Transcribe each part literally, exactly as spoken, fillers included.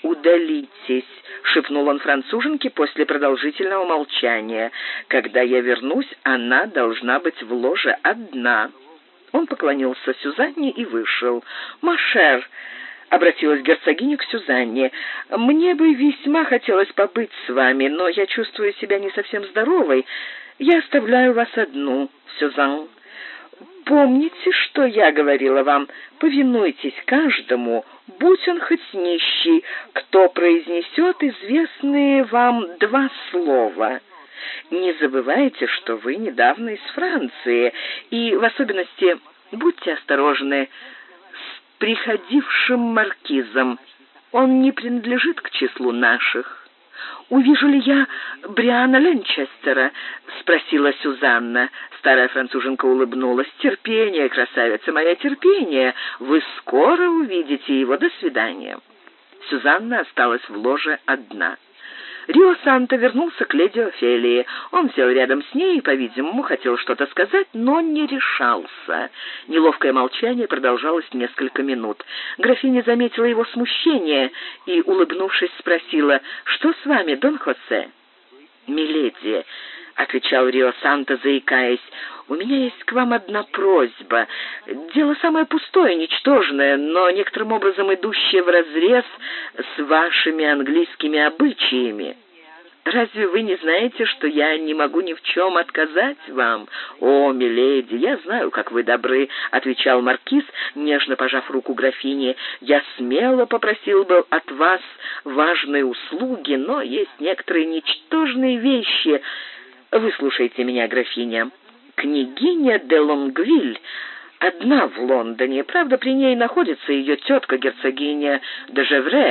«Удалитесь», — шепнул он француженке после продолжительного молчания. «Когда я вернусь, она должна быть в ложе одна». Он поклонился Сюзанне и вышел. «Машер», — обратилась герцогиня к Сюзанне, — «мне бы весьма хотелось побыть с вами, но я чувствую себя не совсем здоровой. Я оставляю вас одну, Сюзан. Помните, что я говорила вам? Повинуйтесь каждому, будь он хоть нищий, кто произнесет известные вам два слова. Не забывайте, что вы недавно из Франции, и в особенности будьте осторожны с приходившим маркизом. Он не принадлежит к числу наших». «Увижу ли я Бриана Ленчестера?» — спросила Сюзанна. Старая француженка улыбнулась. «Терпение, красавица моя, терпение! Вы скоро увидите его. До свидания». Сюзанна осталась в ложе одна. Рио Санто вернулся к леди Офелии. Он сел рядом с ней и, по-видимому, хотел что-то сказать, но не решался. Неловкое молчание продолжалось несколько минут. Графиня заметила его смущение и, улыбнувшись, спросила: «Что с вами, Дон Хосе?» «Миледи», — отвечал Рио Санто, заикаясь, — «у меня есть к вам одна просьба. Дело самое пустое, ничтожное, но некоторым образом идущее вразрез с вашими английскими обычаями. Разве вы не знаете, что я не могу ни в чем отказать вам?» «О, миледи, я знаю, как вы добры», — отвечал маркиз, нежно пожав руку графине. «Я смело попросил бы от вас важные услуги, но есть некоторые ничтожные вещи. Выслушайте меня, графиня. Княгиня де Лонгвиль одна в Лондоне. Правда, при ней находится ее тетка, герцогиня де Жевре,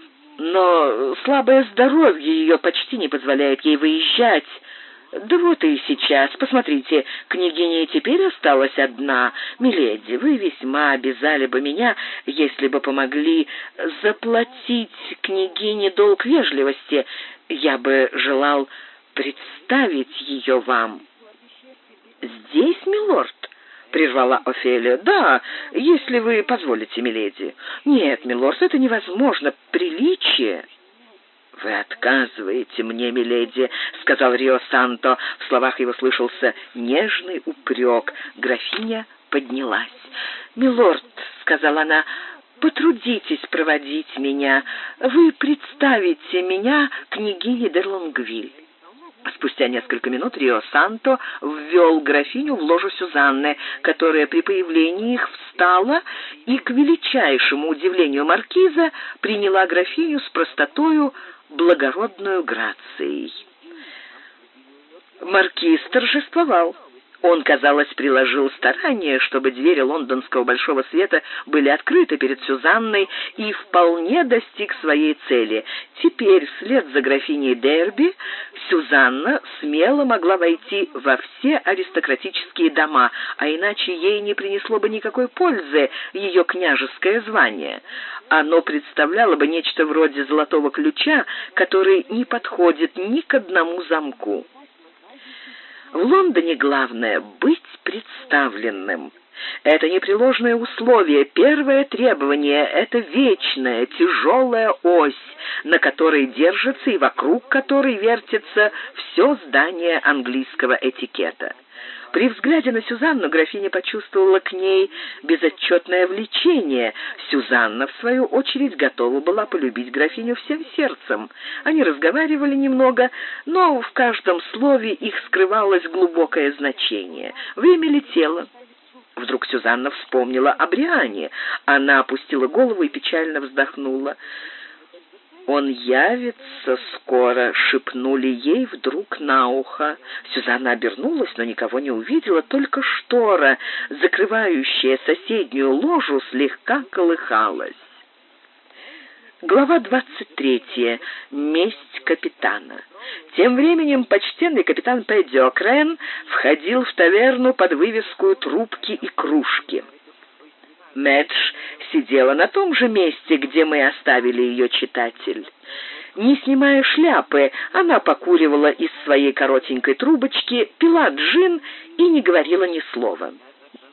но слабое здоровье ее почти не позволяет ей выезжать. Да вот и сейчас. Посмотрите, княгиня и теперь осталась одна. Миледи, вы весьма обязали бы меня, если бы помогли заплатить княгине долг вежливости. Я бы желал представить ее вам». «Здесь, милорд?» — прервала Офелия. «Да, если вы позволите, миледи». «Нет, милорд, это невозможно. Приличие». «Вы отказываете мне, миледи», — сказал Рио Санто. В словах его слышался нежный упрек. Графиня поднялась. «Милорд», — сказала она, — «потрудитесь проводить меня. Вы представите меня княгине де Лонгвиль». Спустя несколько минут Рио Санто ввел графиню в ложу Сюзанны, которая при появлении их встала и, к величайшему удивлению маркиза, приняла графиню с простотою, благородную грацией. Маркиз торжествовал. Он, казалось, приложил старание, чтобы двери лондонского большого света были открыты перед Сюзанной, и вполне достиг своей цели. Теперь, вслед за графиней Дерби, Сюзанна смело могла войти во все аристократические дома, а иначе ей не принесло бы никакой пользы ее княжеское звание. Оно представляло бы нечто вроде золотого ключа, который не подходит ни к одному замку. В Лондоне главное — быть представленным. Это непреложное условие, первое требование — это вечная, тяжелая ось, на которой держится и вокруг которой вертится все здание английского этикета. При взгляде на Сюзанну графиня почувствовала к ней безотчетное влечение. Сюзанна, в свою очередь, готова была полюбить графиню всем сердцем. Они разговаривали немного, но в каждом слове их скрывалось глубокое значение. Время летело. Вдруг Сюзанна вспомнила о Бриане. Она опустила голову и печально вздохнула. «Он явится скоро», — шепнули ей вдруг на ухо. Сюзанна обернулась, но никого не увидела, только штора, закрывающая соседнюю ложу, слегка колыхалась. Глава двадцать третья. Месть капитана. Тем временем почтенный капитан Пэддиокрен входил в таверну под вывеску «Трубки и кружки». Мэдж сидела на том же месте, где мы оставили ее, читатель. Не снимая шляпы, она покуривала из своей коротенькой трубочки, пила джин и не говорила ни слова.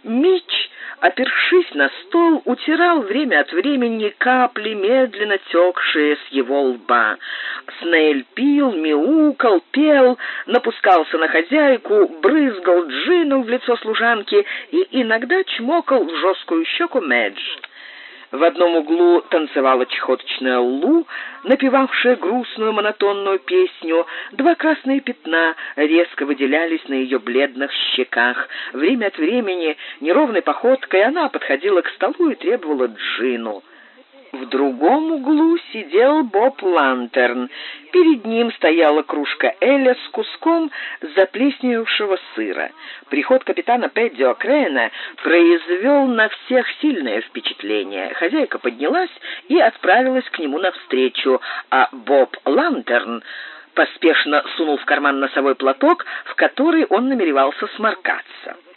Митч, опершись на стол, утирал время от времени капли, медленно текшие с его лба. Снейль пил, мяукал, пел, напускался на хозяйку, брызгал джином в лицо служанки и иногда чмокал в жесткую щеку Мэдж. В одном углу танцевала чехоточная Лу, напевавшая грустную монотонную песню. Два красные пятна резко выделялись на ее бледных щеках. Время от времени неровной походкой она подходила к столу и требовала джину. В другом углу сидел Боб Лантерн. Перед ним стояла кружка эля с куском заплесневевшего сыра. Приход капитана Пэдди О'Крэна произвел на всех сильное впечатление. Хозяйка поднялась и отправилась к нему навстречу, а Боб Лантерн поспешно сунул в карман носовой платок, в который он намеревался сморкаться.